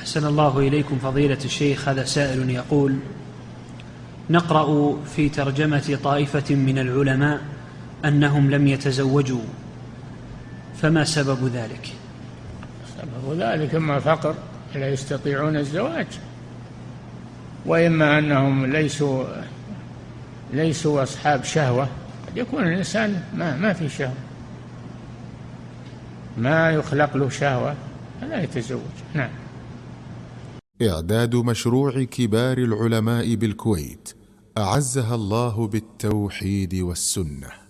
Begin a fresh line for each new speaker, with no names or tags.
أحسن الله إليكم فضيلة الشيخ. هذا سائل يقول: نقرأ في ترجمة طائفة من العلماء أنهم لم يتزوجوا، فما سبب ذلك؟
سبب ذلك إما فقر لا يستطيعون الزواج، وإما أنهم ليسوا أصحاب شهوة. قد يكون الإنسان ما في شهوة، ما يخلق له شهوة فلا يتزوج. نعم.
إعداد مشروع كبار العلماء بالكويت أعزها الله بالتوحيد والسنة.